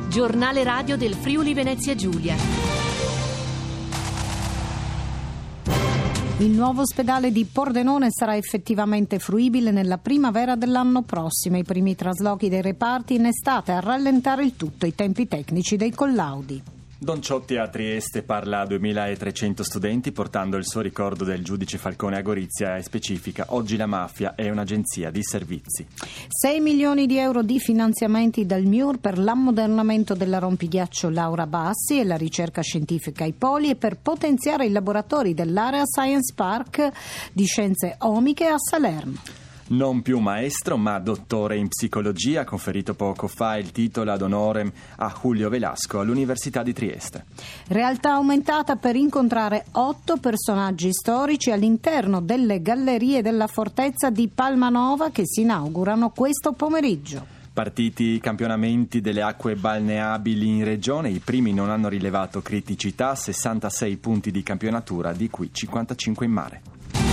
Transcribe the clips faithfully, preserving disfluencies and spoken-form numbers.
Giornale radio del Friuli Venezia Giulia. Il nuovo ospedale di Pordenone sarà effettivamente fruibile nella primavera dell'anno prossimo. I primi traslochi dei reparti in estate, a rallentare il tutto i tempi tecnici dei collaudi. Don Ciotti a Trieste parla a duemilatrecento studenti portando il suo ricordo del giudice Falcone a Gorizia e specifica: oggi la mafia è un'agenzia di servizi. sei milioni di euro di finanziamenti dal M I U R per l'ammodernamento della rompighiaccio Laura Bassi e la ricerca scientifica ai poli e per potenziare i laboratori dell'Area Science Park di Scienze Omiche a Salerno. Non più maestro, ma dottore in psicologia, conferito poco fa il titolo ad honorem a Julio Velasco all'Università di Trieste. Realtà aumentata per incontrare otto personaggi storici all'interno delle gallerie della fortezza di Palmanova che si inaugurano questo pomeriggio. Partiti i campionamenti delle acque balneabili in regione, i primi non hanno rilevato criticità, sessantasei punti di campionatura, di cui cinquantacinque in mare.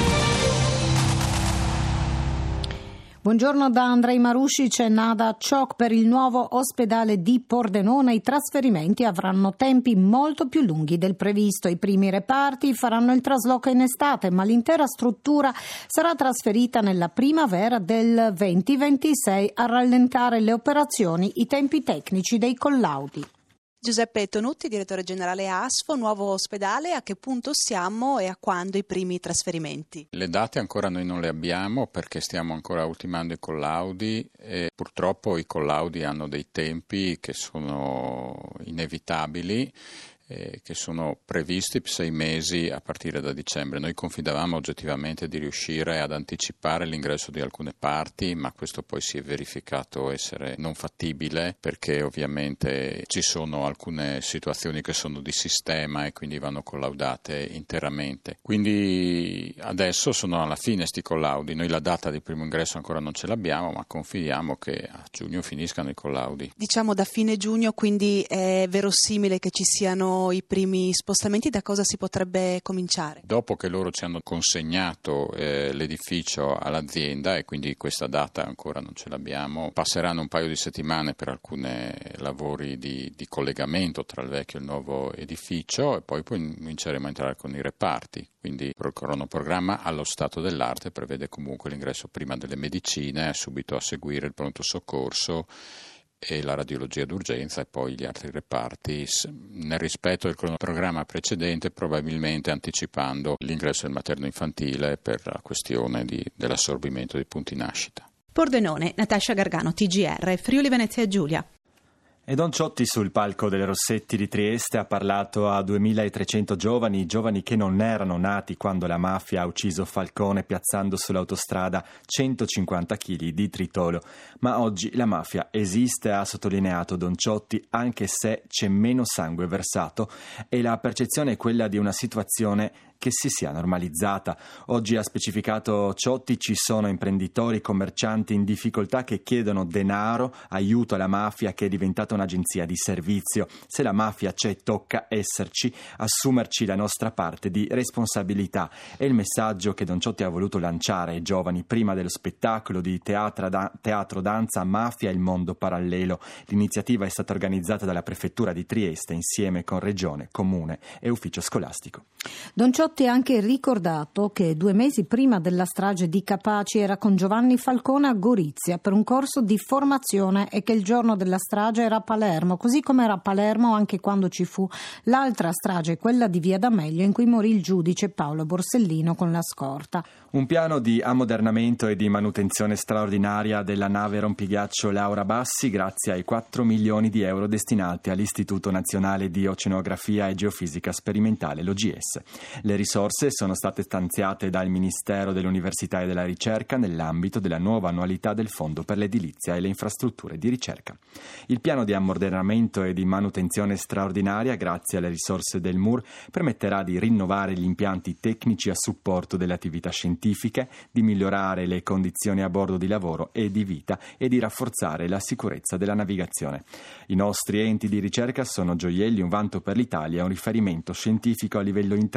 Buongiorno da Andrei Maruscic e Nada Ciok. Per il nuovo ospedale di Pordenone i trasferimenti avranno tempi molto più lunghi del previsto. I primi reparti faranno il trasloco in estate, ma l'intera struttura sarà trasferita nella primavera del duemilaventisei a rallentare le operazioni i tempi tecnici dei collaudi. Giuseppe Tonutti, direttore generale ASFO, nuovo ospedale, a che punto siamo e a quando i primi trasferimenti? Le date ancora noi non le abbiamo perché stiamo ancora ultimando i collaudi e purtroppo i collaudi hanno dei tempi che sono inevitabili, eh, che sono previsti per sei mesi a partire da dicembre. Noi confidavamo oggettivamente di riuscire ad anticipare l'ingresso di alcune parti, ma questo poi si è verificato essere non fattibile perché ovviamente ci sono alcune situazioni che sono di sistema e quindi vanno collaudate interamente. Quindi adesso sono alla fine sti collaudi. Noi la data di primo ingresso ancora non ce l'abbiamo, ma confidiamo che a giugno finiscano i collaudi. Diciamo da fine giugno, quindi è verosimile che ci siano i primi spostamenti. Da cosa si potrebbe cominciare? Dopo che loro ci hanno consegnato eh, l'edificio all'azienda, e quindi questa data ancora non ce l'abbiamo, passeranno un paio di settimane per alcuni lavori di, di collegamento tra il vecchio e il nuovo edificio e poi, poi cominceremo a entrare con i reparti. Quindi il cronoprogramma allo stato dell'arte prevede comunque l'ingresso prima delle medicine, subito a seguire il pronto soccorso e la radiologia d'urgenza e poi gli altri reparti nel rispetto del cronoprogramma precedente, probabilmente anticipando l'ingresso del materno infantile per la questione di, dell'assorbimento dei punti nascita. Pordenone, Natascia Gargano, T G R, Friuli Venezia Giulia. E Don Ciotti sul palco delle Rossetti di Trieste ha parlato a duemilatrecento giovani, giovani che non erano nati quando la mafia ha ucciso Falcone piazzando sull'autostrada centocinquanta chili di tritolo. Ma oggi la mafia esiste, ha sottolineato Don Ciotti, anche se c'è meno sangue versato e la percezione è quella di una situazione che si sia normalizzata. Oggi, ha specificato Ciotti, ci sono imprenditori, commercianti in difficoltà che chiedono denaro, aiuto alla mafia che è diventata un'agenzia di servizio. Se la mafia c'è, tocca esserci, assumerci la nostra parte di responsabilità. È il messaggio che Don Ciotti ha voluto lanciare ai giovani prima dello spettacolo di teatro, da, teatro danza Mafia e il mondo parallelo. L'iniziativa è stata organizzata dalla Prefettura di Trieste insieme con Regione, Comune e Ufficio Scolastico. Don Ciotti ha anche ricordato che due mesi prima della strage di Capaci era con Giovanni Falcone a Gorizia per un corso di formazione e che il giorno della strage era a Palermo, così come era a Palermo anche quando ci fu l'altra strage, quella di Via D'Amelio, in cui morì il giudice Paolo Borsellino con la scorta. Un piano di ammodernamento e di manutenzione straordinaria della nave rompighiaccio Laura Bassi grazie ai quattro milioni di euro destinati all'Istituto Nazionale di Oceanografia e Geofisica Sperimentale, l'O G S. Le risorse sono state stanziate dal Ministero dell'Università e della Ricerca nell'ambito della nuova annualità del Fondo per l'Edilizia e le Infrastrutture di Ricerca. Il piano di ammodernamento e di manutenzione straordinaria, grazie alle risorse del M U R, permetterà di rinnovare gli impianti tecnici a supporto delle attività scientifiche, di migliorare le condizioni a bordo di lavoro e di vita e di rafforzare la sicurezza della navigazione. I nostri enti di ricerca sono gioielli, un vanto per l'Italia e un riferimento scientifico a livello internazionale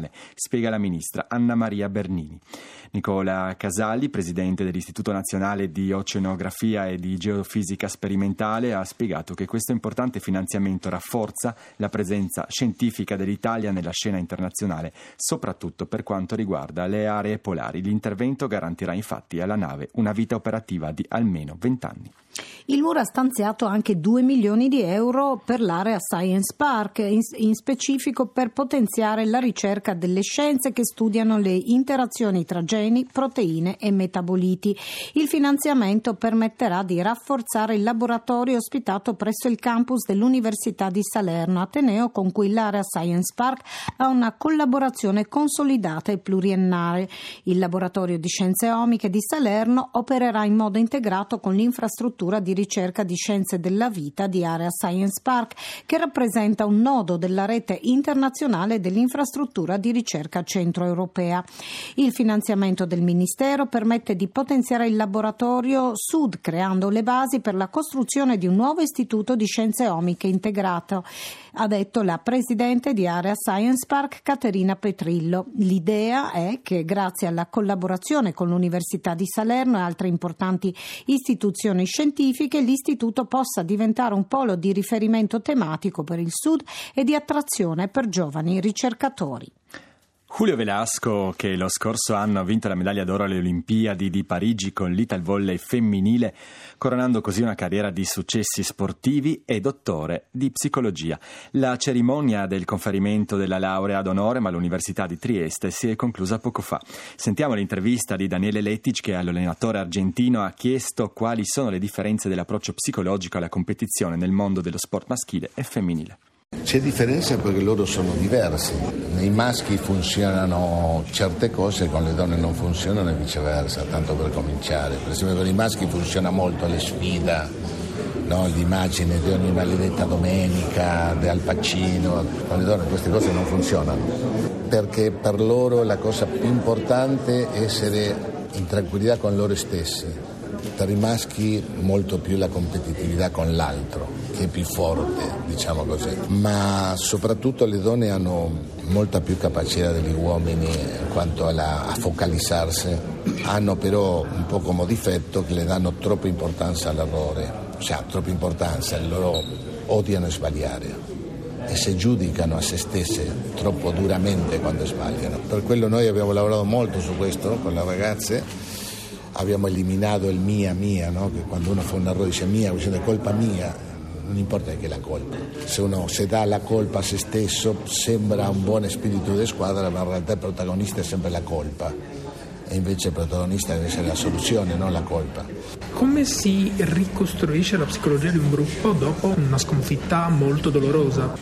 internazionale, spiega la ministra Anna Maria Bernini. Nicola Casalli, presidente dell'Istituto Nazionale di Oceanografia e di Geofisica Sperimentale, ha spiegato che questo importante finanziamento rafforza la presenza scientifica dell'Italia nella scena internazionale, soprattutto per quanto riguarda le aree polari. L'intervento garantirà infatti alla nave una vita operativa di almeno venti anni. Il M U R ha stanziato anche due milioni di euro per l'area Science Park, in, in specifico per potenziare la ricerca delle scienze che studiano le interazioni tra geni, proteine e metaboliti. Il finanziamento permetterà di rafforzare il laboratorio ospitato presso il campus dell'Università di Salerno, ateneo con cui l'area Science Park ha una collaborazione consolidata e pluriennale. Il laboratorio di scienze omiche di Salerno opererà in modo integrato con l'infrastruttura di ricerca di scienze della vita di Area Science Park, che rappresenta un nodo della rete internazionale dell'infrastruttura di ricerca centroeuropea. Il finanziamento del Ministero permette di potenziare il laboratorio Sud, creando le basi per la costruzione di un nuovo istituto di scienze omiche integrato, ha detto la presidente di Area Science Park Caterina Petrillo. L'idea è che grazie alla collaborazione con l'Università di Salerno e altre importanti istituzioni scientifiche, l'istituto possa diventare un polo di riferimento tematico per il Sud e di attrazione per giovani ricercatori. Julio Velasco, che lo scorso anno ha vinto la medaglia d'oro alle Olimpiadi di Parigi con l'Italvolley femminile, coronando così una carriera di successi sportivi, è dottore di psicologia. La cerimonia del conferimento della laurea ad honorem all'Università di Trieste si è conclusa poco fa. Sentiamo l'intervista di Daniele Letic, che all'allenatore argentino ha chiesto quali sono le differenze dell'approccio psicologico alla competizione nel mondo dello sport maschile e femminile. C'è differenza perché loro sono diversi. Nei maschi funzionano certe cose, con le donne non funzionano e viceversa, tanto per cominciare. Per esempio con i maschi funziona molto le sfida, no? L'immagine di ogni maledetta domenica, di Al Pacino. Con le donne queste cose non funzionano, perché per loro la cosa più importante è essere in tranquillità con loro stessi. Per i maschi molto più la competitività con l'altro, che è più forte, diciamo così. Ma soprattutto le donne hanno molta più capacità degli uomini quanto alla, a focalizzarsi. Hanno però un po' come difetto che le danno troppa importanza all'errore, cioè troppa importanza, e loro odiano sbagliare e si giudicano a se stesse troppo duramente quando sbagliano. Per quello noi abbiamo lavorato molto su questo con le ragazze. Abbiamo eliminato il mia, mia, no? Che quando uno fa un errore dice mia, dicendo è colpa mia, non importa che è la colpa. Se uno si dà la colpa a se stesso sembra un buon spirito di squadra, ma in realtà il protagonista è sempre la colpa. E invece il protagonista deve essere la soluzione, non la colpa. Come si ricostruisce la psicologia di un gruppo dopo una sconfitta molto dolorosa?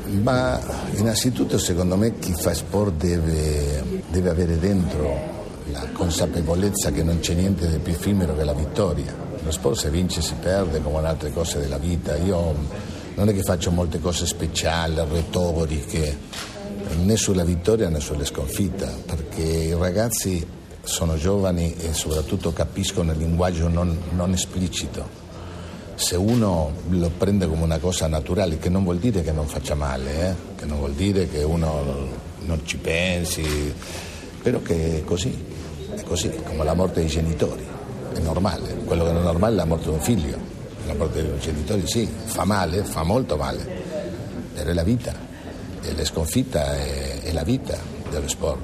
Ma innanzitutto secondo me chi fa sport deve, deve avere dentro la consapevolezza che non c'è niente di più effimero che la vittoria. Lo sport si vince si perde come in altre cose della vita. Io non è che faccio molte cose speciali, retoriche, né sulla vittoria né sulle sconfitte, perché i ragazzi sono giovani e soprattutto capiscono il linguaggio non, non esplicito. Se uno lo prende come una cosa naturale, che non vuol dire che non faccia male, eh? Che non vuol dire che uno non ci pensi, però che è così. È così, come la morte dei genitori, è normale. Quello che non è normale è la morte di un figlio. La morte dei genitori sì, fa male, fa molto male, però è la vita, e la sconfitta è, è la vita dello sport.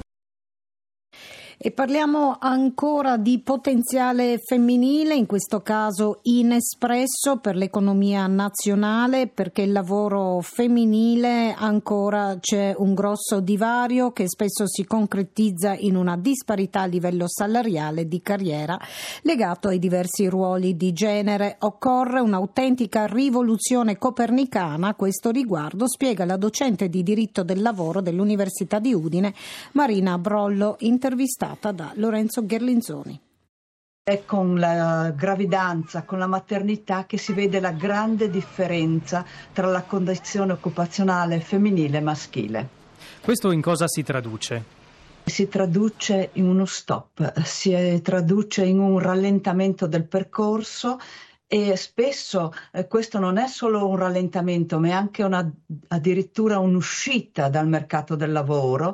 E parliamo ancora di potenziale femminile, in questo caso inespresso per l'economia nazionale, perché il lavoro femminile ancora c'è un grosso divario che spesso si concretizza in una disparità a livello salariale di carriera legato ai diversi ruoli di genere. Occorre un'autentica rivoluzione copernicana a questo riguardo, spiega la docente di diritto del lavoro dell'Università di Udine, Marina Brollo, intervistata da Lorenzo Gherlinzoni. È con la gravidanza, con la maternità che si vede la grande differenza tra la condizione occupazionale femminile e maschile. Questo in cosa si traduce? Si traduce in uno stop, si traduce in un rallentamento del percorso. E spesso eh, questo non è solo un rallentamento, ma è anche una, addirittura un'uscita dal mercato del lavoro,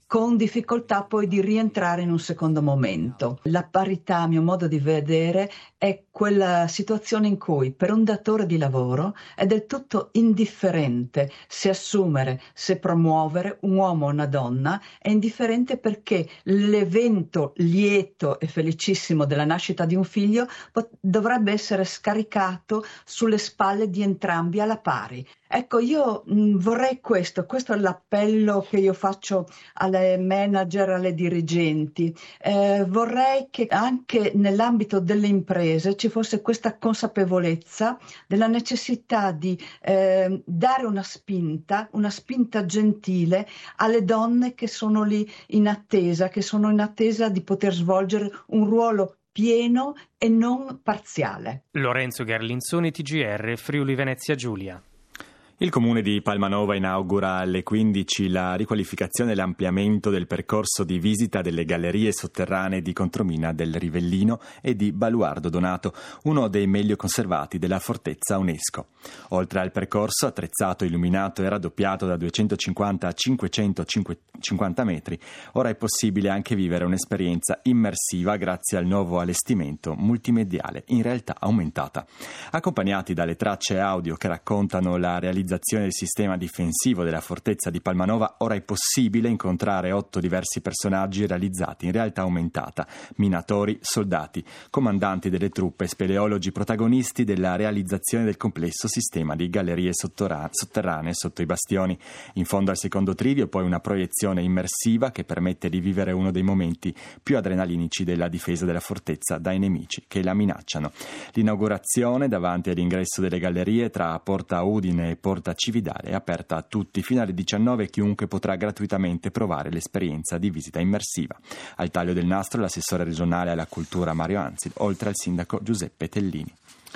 con difficoltà poi di rientrare in un secondo momento. La parità, a mio modo di vedere, è quella situazione in cui per un datore di lavoro è del tutto indifferente se assumere, se promuovere un uomo o una donna, è indifferente perché l'evento lieto e felicissimo della nascita di un figlio pot- dovrebbe essere scaricato sulle spalle di entrambi alla pari. Ecco, io mh, vorrei questo, questo è l'appello che io faccio alle manager, alle dirigenti. Eh, vorrei che anche nell'ambito delle imprese ci fosse questa consapevolezza della necessità di eh, dare una spinta, una spinta gentile alle donne che sono lì in attesa, che sono in attesa di poter svolgere un ruolo pieno e non parziale. Lorenzo Garlinzoni, T G R, Friuli Venezia Giulia. Il comune di Palmanova inaugura alle quindici la riqualificazione e l'ampliamento del percorso di visita delle gallerie sotterranee di Contromina del Rivellino e di Baluardo Donato, uno dei meglio conservati della fortezza UNESCO. Oltre al percorso attrezzato, illuminato e raddoppiato da duecentocinquanta a cinquecentocinquanta metri, ora è possibile anche vivere un'esperienza immersiva grazie al nuovo allestimento multimediale in realtà aumentata. Accompagnati dalle tracce audio che raccontano la realizzazione del sistema difensivo della fortezza di Palmanova, ora è possibile incontrare otto diversi personaggi realizzati in realtà aumentata: minatori, soldati, comandanti delle truppe, speleologi, protagonisti della realizzazione del complesso sistema di gallerie sottora- sotterranee sotto i bastioni. In fondo al secondo trivio poi una proiezione immersiva che permette di vivere uno dei momenti più adrenalinici della difesa della fortezza dai nemici che la minacciano. L'inaugurazione davanti all'ingresso delle gallerie tra Porta Udine e Porta Cividale è aperta a tutti fino alle diciannove e chiunque potrà gratuitamente provare l'esperienza di visita immersiva. Al taglio del nastro l'assessore regionale alla cultura Mario Anzi, oltre al sindaco Giuseppe Tellini.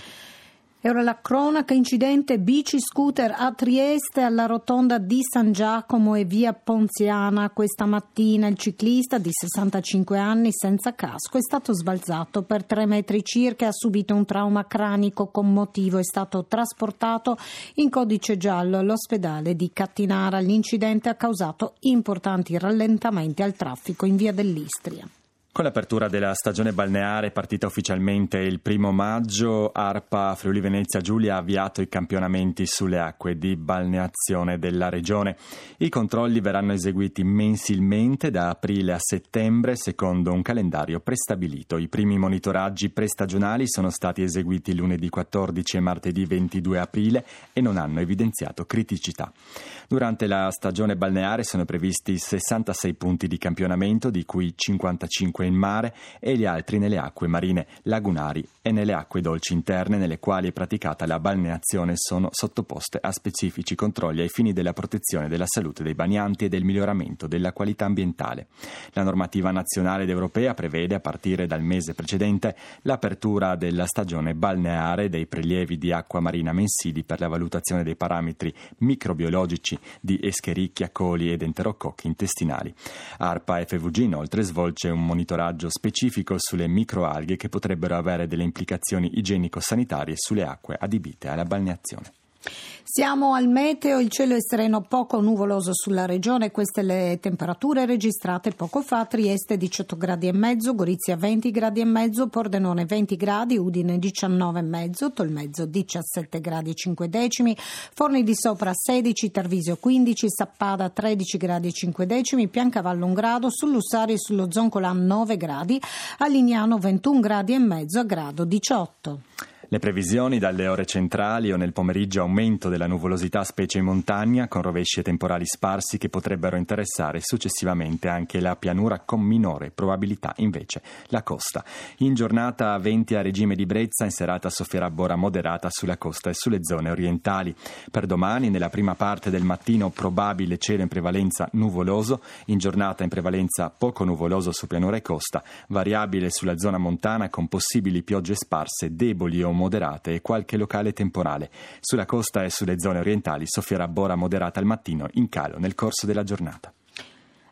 E ora la cronaca: incidente bici scooter a Trieste alla rotonda di San Giacomo e via Ponziana. Questa mattina il ciclista di sessantacinque anni senza casco è stato sbalzato per tre metri circa e ha subito un trauma cranico commotivo. È stato trasportato in codice giallo all'ospedale di Cattinara. L'incidente ha causato importanti rallentamenti al traffico in via dell'Istria. Con l'apertura della stagione balneare, partita ufficialmente il primo maggio, ARPA Friuli Venezia Giulia ha avviato i campionamenti sulle acque di balneazione della regione. I controlli verranno eseguiti mensilmente da aprile a settembre secondo un calendario prestabilito. I primi monitoraggi prestagionali sono stati eseguiti lunedì quattordici e martedì ventidue aprile e non hanno evidenziato criticità. Durante la stagione balneare sono previsti sessantasei punti di campionamento, di cui cinquantacinque in mare e gli altri nelle acque marine, lagunari e nelle acque dolci interne, nelle quali è praticata la balneazione, sono sottoposte a specifici controlli ai fini della protezione della salute dei bagnanti e del miglioramento della qualità ambientale. La normativa nazionale ed europea prevede, a partire dal mese precedente, l'apertura della stagione balneare dei prelievi di acqua marina mensili per la valutazione dei parametri microbiologici di Escherichia coli ed enterococchi intestinali. ARPA F V G inoltre svolge un monitoraggio specifico sulle microalghe che potrebbero avere delle implicazioni igienico-sanitarie sulle acque adibite alla balneazione. Siamo al meteo, il cielo è sereno, poco nuvoloso sulla regione, queste le temperature registrate poco fa: Trieste diciotto gradi e mezzo, Gorizia venti gradi e mezzo, Pordenone venti gradi, Udine diciannove e mezzo, Tolmezzo diciassette gradi e cinque decimi, Forni di Sopra sedici, Tarvisio quindici, Sappada tredici gradi e cinque decimi, Piancavallo un grado, sull'Ussari e sullo Zoncolan nove gradi, a Lignano ventuno gradi e mezzo, a Grado diciotto. Le previsioni: dalle ore centrali o nel pomeriggio aumento della nuvolosità specie in montagna, con rovesci e temporali sparsi che potrebbero interessare successivamente anche la pianura, con minore probabilità invece la costa. In giornata venti a regime di brezza, in serata soffierà bora moderata sulla costa e sulle zone orientali. Per domani nella prima parte del mattino probabile cielo in prevalenza nuvoloso, in giornata in prevalenza poco nuvoloso su pianura e costa, variabile sulla zona montana con possibili piogge sparse deboli o moderate e qualche locale temporale. Sulla costa e sulle zone orientali soffierà bora moderata al mattino, in calo nel corso della giornata.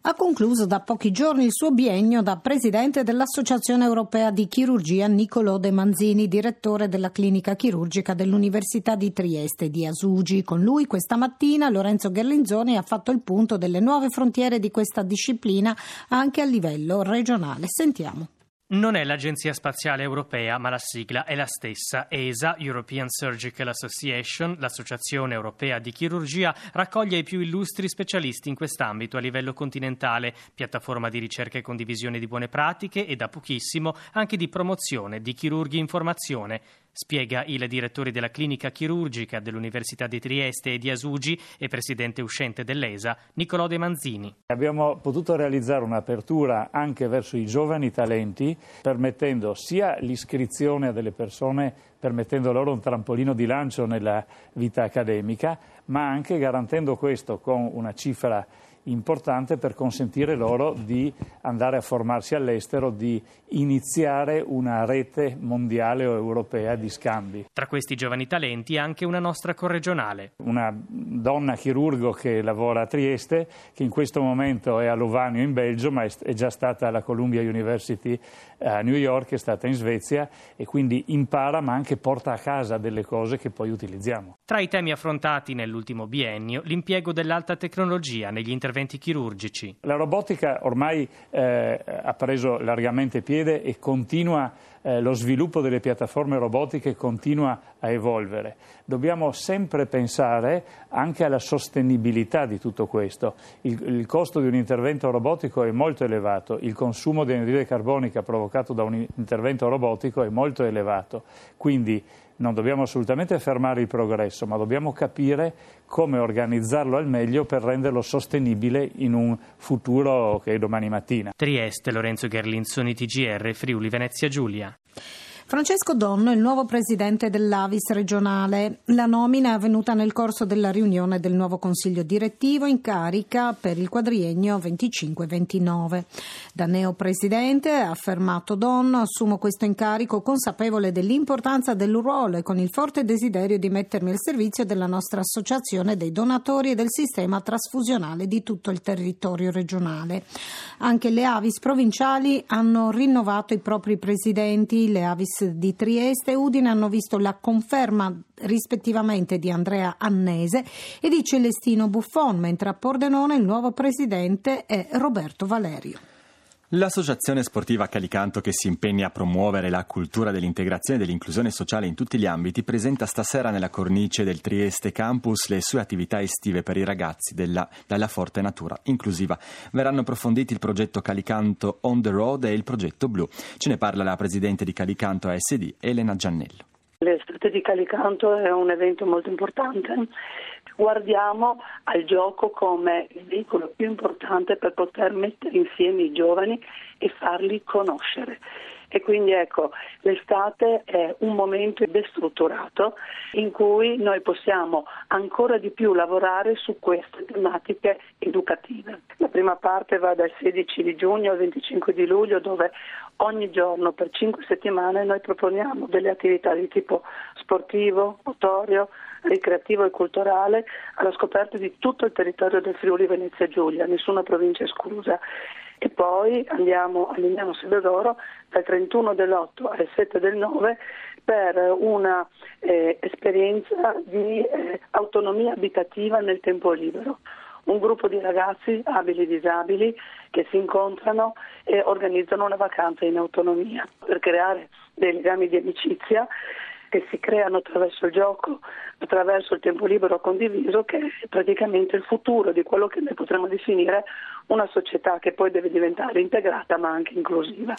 ha concluso da pochi giorni il suo biennio da presidente dell'Associazione Europea di Chirurgia Niccolò De Manzini, direttore della clinica chirurgica dell'Università di Trieste di Asugi. Con lui questa mattina Lorenzo Gherlinzoni ha fatto il punto delle nuove frontiere di questa disciplina anche a livello regionale. Sentiamo. Non è l'Agenzia Spaziale Europea, ma la sigla è la stessa. E S A, European Surgical Association, l'Associazione Europea di Chirurgia, raccoglie i più illustri specialisti in quest'ambito a livello continentale, piattaforma di ricerca e condivisione di buone pratiche e da pochissimo anche di promozione di chirurghi in formazione. Spiega il direttore della clinica chirurgica dell'Università di Trieste e di Asugi e presidente uscente dell'E S A, Niccolò De Manzini. Abbiamo potuto realizzare un'apertura anche verso i giovani talenti, permettendo sia l'iscrizione a delle persone, permettendo loro un trampolino di lancio nella vita accademica, ma anche garantendo questo con una cifra importante per consentire loro di andare a formarsi all'estero, di iniziare una rete mondiale o europea di scambi. Tra questi giovani talenti anche una nostra corregionale. Una donna chirurgo che lavora a Trieste, che in questo momento è a Lovanio in Belgio, ma è già stata alla Columbia University a New York, è stata in Svezia e quindi impara ma anche porta a casa delle cose che poi utilizziamo. Tra i temi affrontati nell'ultimo biennio, l'impiego dell'alta tecnologia negli interventi chirurgici. La robotica ormai eh, ha preso largamente piede e continua, eh, lo sviluppo delle piattaforme robotiche continua a evolvere. Dobbiamo sempre pensare anche alla sostenibilità di tutto questo. Il, il costo di un intervento robotico è molto elevato, il consumo di anidride carbonica provocato da un intervento robotico è molto elevato, quindi non dobbiamo assolutamente fermare il progresso, ma dobbiamo capire come organizzarlo al meglio per renderlo sostenibile in un futuro che è domani mattina. Trieste, Lorenzo Gherlinzoni, T G R, Friuli Venezia Giulia. Francesco Donno è il nuovo presidente dell'A V I S regionale. La nomina è avvenuta nel corso della riunione del nuovo consiglio direttivo in carica per il quadriennio venticinque ventinove. Da neopresidente, ha affermato Donno, assumo questo incarico consapevole dell'importanza del ruolo e con il forte desiderio di mettermi al servizio della nostra associazione dei donatori e del sistema trasfusionale di tutto il territorio regionale. Anche le A V I S provinciali hanno rinnovato i propri presidenti. Le A V I S di Trieste e Udine hanno visto la conferma rispettivamente di Andrea Annese e di Celestino Buffon, mentre a Pordenone il nuovo presidente è Roberto Valerio. L'associazione sportiva Calicanto, che si impegna a promuovere la cultura dell'integrazione e dell'inclusione sociale in tutti gli ambiti, presenta stasera nella cornice del Trieste Campus le sue attività estive per i ragazzi della, dalla Forte Natura Inclusiva. Verranno approfonditi il progetto Calicanto On the Road e il progetto Blu. Ce ne parla la presidente di Calicanto A S D, Elena Giannello. L'estate di Calicanto è un evento molto importante. Guardiamo al gioco come il veicolo più importante per poter mettere insieme i giovani e farli conoscere. E quindi ecco, l'estate è un momento destrutturato in cui noi possiamo ancora di più lavorare su queste tematiche educative. La prima parte va dal sedici di giugno al venticinque di luglio, dove ogni giorno per cinque settimane noi proponiamo delle attività di tipo sportivo, motorio, ricreativo e culturale alla scoperta di tutto il territorio del Friuli Venezia Giulia, nessuna provincia esclusa. E poi andiamo a Lignano Sebedoro dal trentuno dell'otto al sette del nove per una eh, esperienza di eh, autonomia abitativa nel tempo libero. Un gruppo di ragazzi abili e disabili che si incontrano e organizzano una vacanza in autonomia per creare dei legami di amicizia che si creano attraverso il gioco, attraverso il tempo libero condiviso, che è praticamente il futuro di quello che noi potremmo definire una società che poi deve diventare integrata ma anche inclusiva.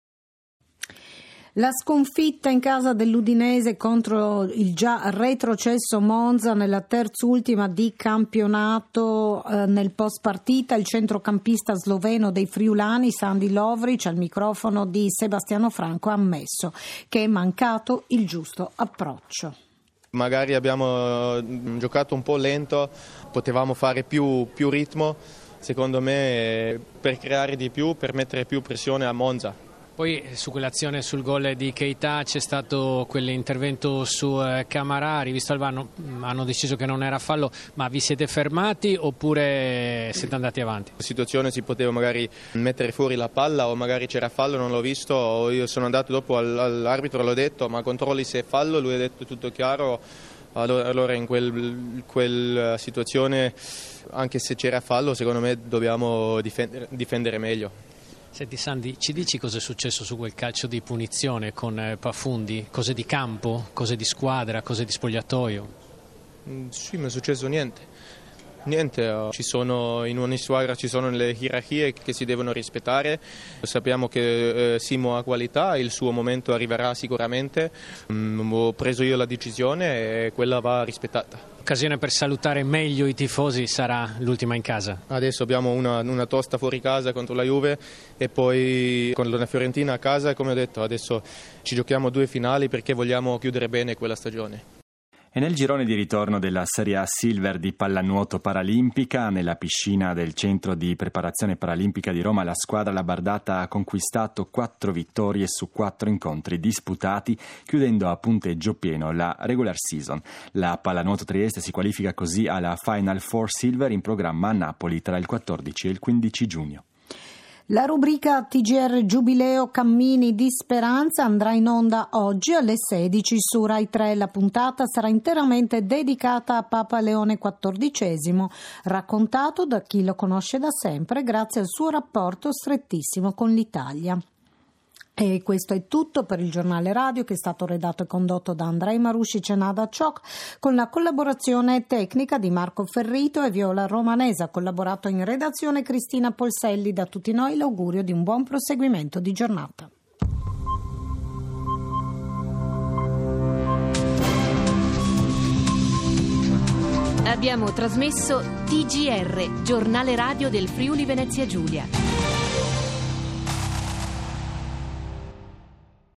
La sconfitta in casa dell'Udinese contro il già retrocesso Monza nella terz'ultima di campionato. Eh, nel post partita il centrocampista sloveno dei friulani Sandi Lovric al microfono di Sebastiano Franco ha ammesso che è mancato il giusto approccio. Magari abbiamo giocato un po' lento, potevamo fare più, più ritmo, secondo me, per creare di più, per mettere più pressione a Monza. Poi su quell'azione sul gol di Keita c'è stato quell'intervento su Camarà, rivisto al V A R, hanno deciso che non era fallo, ma vi siete fermati oppure siete andati avanti? La situazione si poteva magari mettere fuori la palla o magari c'era fallo, non l'ho visto, o io sono andato dopo all'arbitro, l'ho detto ma controlli se è fallo, lui ha detto tutto chiaro, allora in quel, quella situazione anche se c'era fallo secondo me dobbiamo difendere, difendere meglio. Senti Sandi, ci dici cosa è successo su quel calcio di punizione con Pafundi? Cose di campo, cose di squadra, cose di spogliatoio? Mm, sì, non è successo niente. Niente, ci sono, in ogni squadra ci sono le gerarchie che si devono rispettare. Sappiamo che eh, Simo ha qualità, il suo momento arriverà sicuramente. Mm, ho preso io la decisione e quella va rispettata. Occasione per salutare meglio i tifosi sarà l'ultima in casa. Adesso abbiamo una, una tosta fuori casa contro la Juve e poi con la Fiorentina a casa, come ho detto, adesso ci giochiamo due finali perché vogliamo chiudere bene quella stagione. E nel girone di ritorno della Serie A Silver di pallanuoto paralimpica, nella piscina del Centro di Preparazione Paralimpica di Roma, la squadra labardata ha conquistato quattro vittorie su quattro incontri disputati, chiudendo a punteggio pieno la regular season. La pallanuoto Trieste si qualifica così alla Final Four Silver in programma a Napoli tra il quattordici e il quindici giugno. La rubrica T G R Giubileo Cammini di Speranza andrà in onda oggi alle sedici su Rai tre. La puntata sarà interamente dedicata a Papa Leone quattordicesimo, raccontato da chi lo conosce da sempre grazie al suo rapporto strettissimo con l'Italia. E questo è tutto per il giornale radio, che è stato redatto e condotto da Andrei Maruscic e Nada Ciok, con la collaborazione tecnica di Marco Ferrito e Viola Romanese. Ha collaborato in redazione Cristina Polselli. Da tutti noi l'augurio di un buon proseguimento di giornata. Abbiamo trasmesso T G R, giornale radio del Friuli Venezia Giulia.